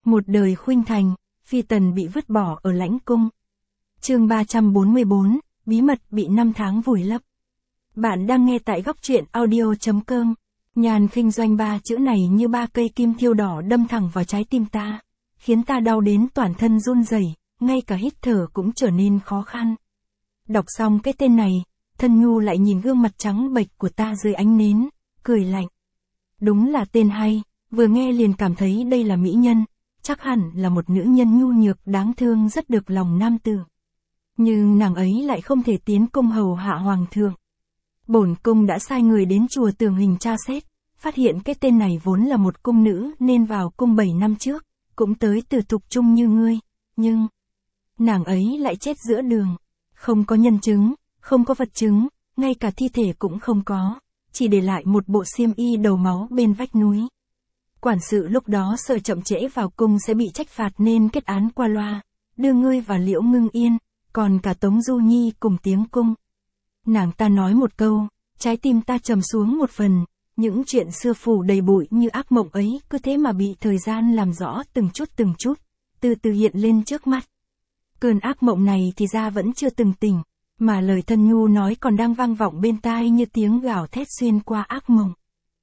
Một đời khuynh thành, phi tần bị vứt bỏ ở lãnh cung. Chương 344, bí mật bị 5 tháng vùi lấp. Bạn đang nghe tại góc truyện audio.com. Nhàn khinh doanh 3 chữ này như 3 cây kim thiêu đỏ đâm thẳng vào trái tim ta, khiến ta đau đến toàn thân run rẩy, ngay cả hít thở cũng trở nên khó khăn. Đọc xong cái tên này, Thân Nhu lại nhìn gương mặt trắng bệch của ta dưới ánh nến, cười lạnh. Đúng là tên hay, vừa nghe liền cảm thấy đây là mỹ nhân, chắc hẳn là một nữ nhân nhu nhược đáng thương rất được lòng nam tử. Nhưng nàng ấy lại không thể tiến cung hầu hạ hoàng thượng. Bổn cung đã sai người đến chùa Tường Hình tra xét, phát hiện cái tên này vốn là một cung nữ nên vào cung 7 năm trước, cũng tới từ tục trung như ngươi, nhưng nàng ấy lại chết giữa đường, không có nhân chứng, không có vật chứng, ngay cả thi thể cũng không có, chỉ để lại một bộ xiêm y đầu máu bên vách núi. Quản sự lúc đó sợ chậm trễ vào cung sẽ bị trách phạt nên kết án qua loa, đưa ngươi và Liễu Ngưng Yên, còn cả Tống Du Nhi cùng tiến cung. Nàng ta nói một câu, trái tim ta trầm xuống một phần, những chuyện xưa phủ đầy bụi như ác mộng ấy cứ thế mà bị thời gian làm rõ từng chút, từ từ hiện lên trước mắt. Cơn ác mộng này thì ra vẫn chưa từng tỉnh, mà lời Thân Nhu nói còn đang vang vọng bên tai như tiếng gào thét xuyên qua ác mộng.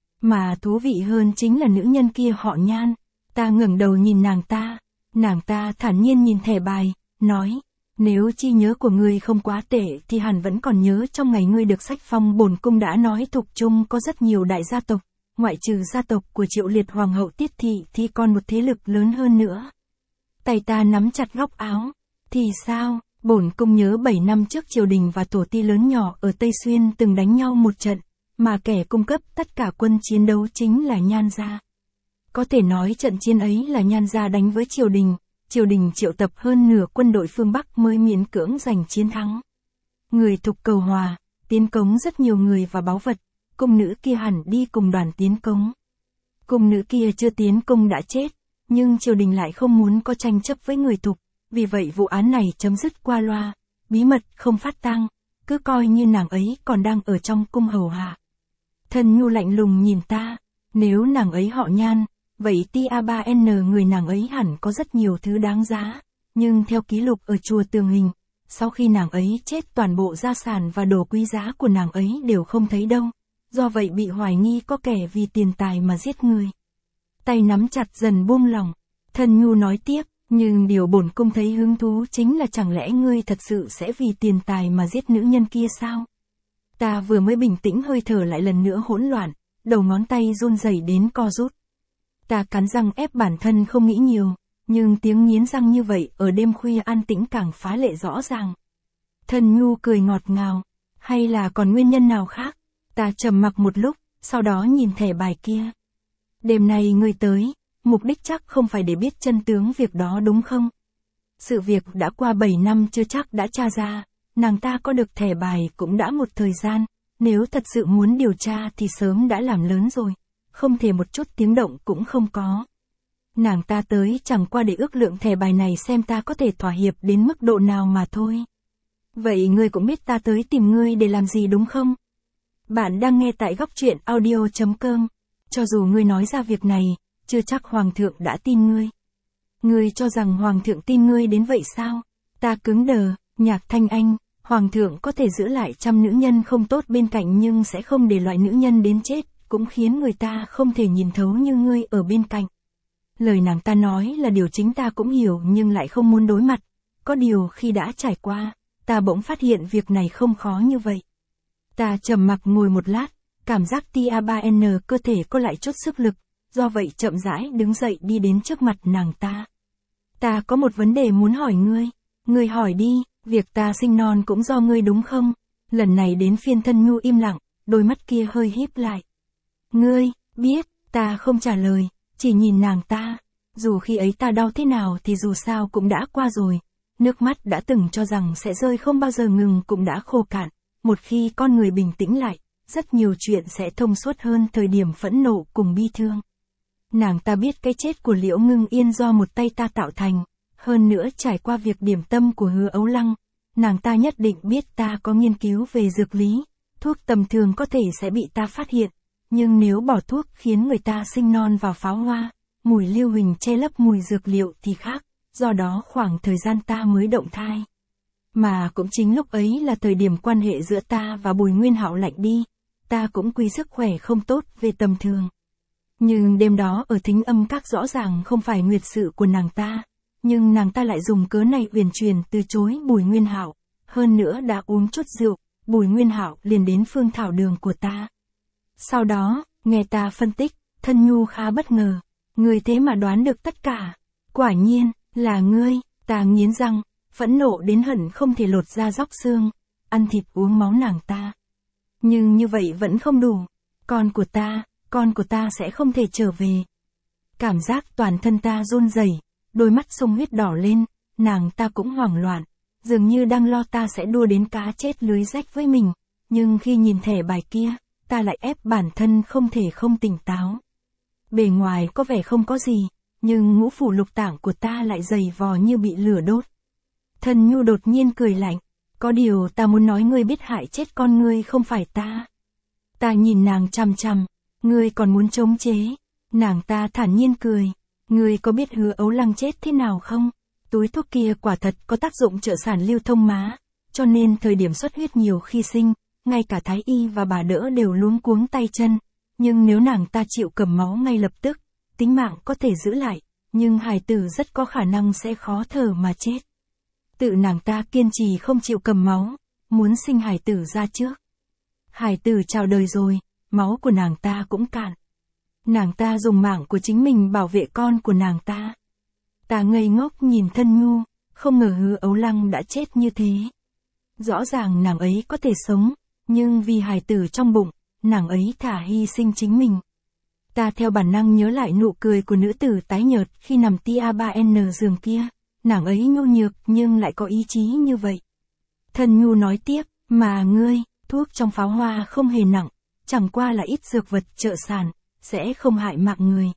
Mà thú vị hơn chính là nữ nhân kia họ Nhan. Ta ngẩng đầu nhìn nàng ta thản nhiên nhìn thẻ bài, nói, nếu chi nhớ của ngươi không quá tệ thì hẳn vẫn còn nhớ trong ngày ngươi được sách phong bổn cung đã nói Thục Trung có rất nhiều đại gia tộc, ngoại trừ gia tộc của Triệu Liệt Hoàng hậu Tiết Thị thì còn một thế lực lớn hơn nữa. Tay ta nắm chặt góc áo, thì sao, bổn cung nhớ 7 năm trước triều đình và tổ ti lớn nhỏ ở Tây Xuyên từng đánh nhau một trận, mà kẻ cung cấp tất cả quân chiến đấu chính là Nhan gia. Có thể nói trận chiến ấy là Nhan gia đánh với triều đình triệu tập hơn nửa quân đội phương Bắc mới miễn cưỡng giành chiến thắng. Người Thục cầu hòa, tiến cống rất nhiều người và báu vật, cung nữ kia hẳn đi cùng đoàn tiến cống. Cung nữ kia chưa tiến cung đã chết, nhưng triều đình lại không muốn có tranh chấp với người Thục, vì vậy vụ án này chấm dứt qua loa, bí mật không phát tang, cứ coi như nàng ấy còn đang ở trong cung hầu hạ. Thân Nhu lạnh lùng nhìn ta, nếu nàng ấy họ Nhan, vậy Tia3N người nàng ấy hẳn có rất nhiều thứ đáng giá, nhưng theo ký lục ở chùa Tường Hình, sau khi nàng ấy chết toàn bộ gia sản và đồ quý giá của nàng ấy đều không thấy đâu, do vậy bị hoài nghi có kẻ vì tiền tài mà giết người. Tay nắm chặt dần buông lỏng, Thân Nhu nói tiếp, nhưng điều bổn cung thấy hứng thú chính là chẳng lẽ ngươi thật sự sẽ vì tiền tài mà giết nữ nhân kia sao? Ta vừa mới bình tĩnh hơi thở lại lần nữa hỗn loạn, đầu ngón tay run rẩy đến co rút. Ta cắn răng ép bản thân không nghĩ nhiều, nhưng tiếng nghiến răng như vậy ở đêm khuya an tĩnh càng phá lệ rõ ràng. Thân Nhu cười ngọt ngào, hay là còn nguyên nhân nào khác? Ta trầm mặc một lúc, sau đó nhìn thẻ bài kia. Đêm nay ngươi tới, mục đích chắc không phải để biết chân tướng việc đó đúng không? Sự việc đã qua 7 năm chưa chắc đã tra ra, nàng ta có được thẻ bài cũng đã một thời gian, nếu thật sự muốn điều tra thì sớm đã làm lớn rồi, không thể một chút tiếng động cũng không có. Nàng ta tới chẳng qua để ước lượng thẻ bài này xem ta có thể thỏa hiệp đến mức độ nào mà thôi. Vậy ngươi cũng biết ta tới tìm ngươi để làm gì đúng không? Bạn đang nghe tại góc truyện audio.com. Cho dù ngươi nói ra việc này, chưa chắc hoàng thượng đã tin ngươi. Ngươi cho rằng hoàng thượng tin ngươi đến vậy sao? Ta cứng đờ, Nhạc Thanh Anh, hoàng thượng có thể giữ lại trăm nữ nhân không tốt bên cạnh nhưng sẽ không để loại nữ nhân đến chết, cũng khiến người ta không thể nhìn thấu như ngươi ở bên cạnh. Lời nàng ta nói là điều chính ta cũng hiểu nhưng lại không muốn đối mặt. Có điều khi đã trải qua, ta bỗng phát hiện việc này không khó như vậy. Ta trầm mặc ngồi một lát, cảm giác Tia3N cơ thể có lại chút sức lực, do vậy chậm rãi đứng dậy đi đến trước mặt nàng ta. Ta có một vấn đề muốn hỏi ngươi. Ngươi hỏi đi, việc ta sinh non cũng do ngươi đúng không? Lần này đến phiên Thân Nhu im lặng, đôi mắt kia hơi híp lại. Ngươi, biết, ta không trả lời, chỉ nhìn nàng ta. Dù khi ấy ta đau thế nào thì dù sao cũng đã qua rồi. Nước mắt đã từng cho rằng sẽ rơi không bao giờ ngừng cũng đã khô cạn. Một khi con người bình tĩnh lại, rất nhiều chuyện sẽ thông suốt hơn thời điểm phẫn nộ cùng bi thương. Nàng ta biết cái chết của Liễu Ngưng Yên do một tay ta tạo thành, hơn nữa trải qua việc điểm tâm của Hứa Ấu Lăng, nàng ta nhất định biết ta có nghiên cứu về dược lý, thuốc tầm thường có thể sẽ bị ta phát hiện, nhưng nếu bỏ thuốc khiến người ta sinh non vào pháo hoa, mùi lưu huỳnh che lấp mùi dược liệu thì khác, do đó khoảng thời gian ta mới động thai. Mà cũng chính lúc ấy là thời điểm quan hệ giữa ta và Bùi Nguyên Hạo lạnh đi, ta cũng quy sức khỏe không tốt về tầm thường. Nhưng đêm đó ở Thính Âm Các rõ ràng không phải nguyệt sự của nàng ta, nhưng nàng ta lại dùng cớ này uyển chuyển từ chối Bùi Nguyên Hạo, hơn nữa đã uống chút rượu, Bùi Nguyên Hạo liền đến phương thảo đường của ta. Sau đó, nghe ta phân tích, Thân Nhu khá bất ngờ, người thế mà đoán được tất cả. Quả nhiên, là ngươi, ta nghiến răng, phẫn nộ đến hận không thể lột da róc xương, ăn thịt uống máu nàng ta. Nhưng như vậy vẫn không đủ, con của ta sẽ không thể trở về. Cảm giác toàn thân ta run rẩy, đôi mắt sông huyết đỏ lên, nàng ta cũng hoảng loạn, dường như đang lo ta sẽ đua đến cá chết lưới rách với mình, nhưng khi nhìn thẻ bài kia, ta lại ép bản thân không thể không tỉnh táo. Bề ngoài có vẻ không có gì, nhưng ngũ phủ lục tạng của ta lại dày vò như bị lửa đốt. Thân Nhu đột nhiên cười lạnh, có điều ta muốn nói ngươi biết hại chết con ngươi không phải ta. Ta nhìn nàng chằm chằm, ngươi còn muốn chống chế. Nàng ta thản nhiên cười, ngươi có biết Hứa Ấu Lăng chết thế nào không? Túi thuốc kia quả thật có tác dụng trợ sản lưu thông má, cho nên thời điểm xuất huyết nhiều khi sinh, ngay cả thái y và bà đỡ đều luống cuống tay chân. Nhưng nếu nàng ta chịu cầm máu ngay lập tức, tính mạng có thể giữ lại, nhưng hài tử rất có khả năng sẽ khó thở mà chết. Tự nàng ta kiên trì không chịu cầm máu, muốn sinh hài tử ra trước. Hài tử chào đời rồi, máu của nàng ta cũng cạn. Nàng ta dùng mạng của chính mình bảo vệ con của nàng ta. Ta ngây ngốc nhìn Thân Nhu, không ngờ Hứa Ấu Lăng đã chết như thế. Rõ ràng nàng ấy có thể sống, nhưng vì hài tử trong bụng, nàng ấy thả hy sinh chính mình. Ta theo bản năng nhớ lại nụ cười của nữ tử tái nhợt khi nằm tia 3N giường kia, nàng ấy nhu nhược nhưng lại có ý chí như vậy. Thân Nhu nói tiếp, mà ngươi, thuốc trong pháo hoa không hề nặng, chẳng qua là ít dược vật trợ sản, sẽ không hại mạng người.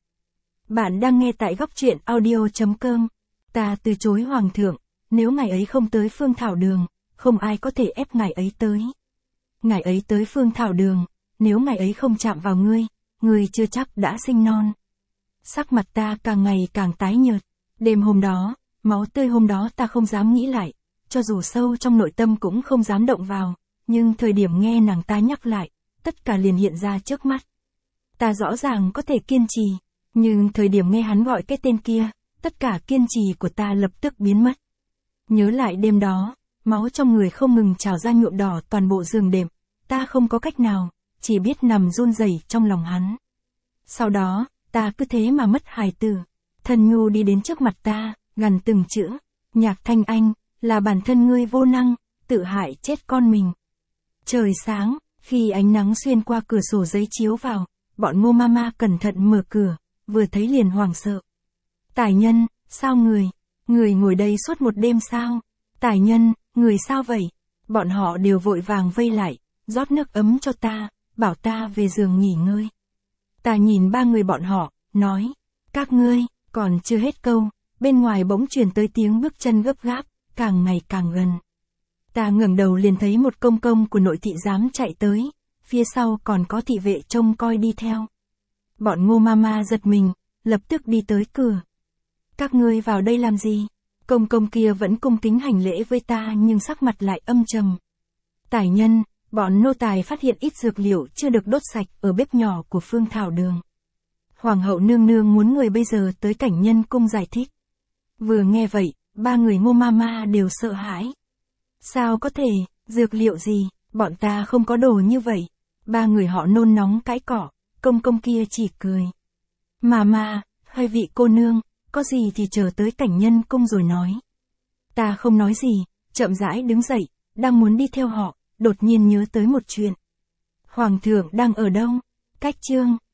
Bạn đang nghe tại góc truyện audio.com. Ta từ chối hoàng thượng, nếu ngài ấy không tới phương thảo đường, không ai có thể ép ngài ấy tới. Ngài ấy tới phương thảo đường, nếu ngài ấy không chạm vào ngươi chưa chắc đã sinh non. Sắc mặt ta càng ngày càng tái nhợt. Đêm hôm đó, máu tươi hôm đó ta không dám nghĩ lại, cho dù sâu trong nội tâm cũng không dám động vào, nhưng thời điểm nghe nàng ta nhắc lại, tất cả liền hiện ra trước mắt. Ta rõ ràng có thể kiên trì, nhưng thời điểm nghe hắn gọi cái tên kia, tất cả kiên trì của ta lập tức biến mất. Nhớ lại đêm đó, máu trong người không ngừng trào ra nhuộm đỏ toàn bộ giường đệm, ta không có cách nào, chỉ biết nằm run rẩy trong lòng hắn. Sau đó, ta cứ thế mà mất hài tử. Thân Nhu đi đến trước mặt ta, gằn từng chữ, Nhạc Thanh Anh, là bản thân ngươi vô năng, tự hại chết con mình. Trời sáng, khi ánh nắng xuyên qua cửa sổ giấy chiếu vào, bọn Ngô Mama cẩn thận mở cửa, vừa thấy liền hoảng sợ. Tài nhân, sao người ngồi đây suốt một đêm sao? Tài nhân, người sao vậy? Bọn họ đều vội vàng vây lại, rót nước ấm cho ta, bảo ta về giường nghỉ ngơi. Ta nhìn ba người bọn họ, nói, các ngươi, còn chưa hết câu, bên ngoài bỗng truyền tới tiếng bước chân gấp gáp, càng ngày càng gần. Ta ngẩng đầu liền thấy một công công của nội thị giám chạy tới, phía sau còn có thị vệ trông coi đi theo. Bọn Ngô Mama giật mình, lập tức đi tới cửa. Các ngươi vào đây làm gì? Công công kia vẫn cung kính hành lễ với ta nhưng sắc mặt lại âm trầm. Tài nhân, bọn nô tài phát hiện ít dược liệu chưa được đốt sạch ở bếp nhỏ của phương thảo đường. Hoàng hậu nương nương muốn người bây giờ tới Cảnh Nhân cung giải thích. Vừa nghe vậy, ba người Ngô Mama đều sợ hãi. Sao có thể, dược liệu gì, bọn ta không có đồ như vậy. Ba người họ nôn nóng cãi cọ, công công kia chỉ cười. Mà, hai vị cô nương, có gì thì chờ tới Cảnh Nhân cung rồi nói. Ta không nói gì, chậm rãi đứng dậy, đang muốn đi theo họ, đột nhiên nhớ tới một chuyện. Hoàng thượng đang ở đâu? Cách chương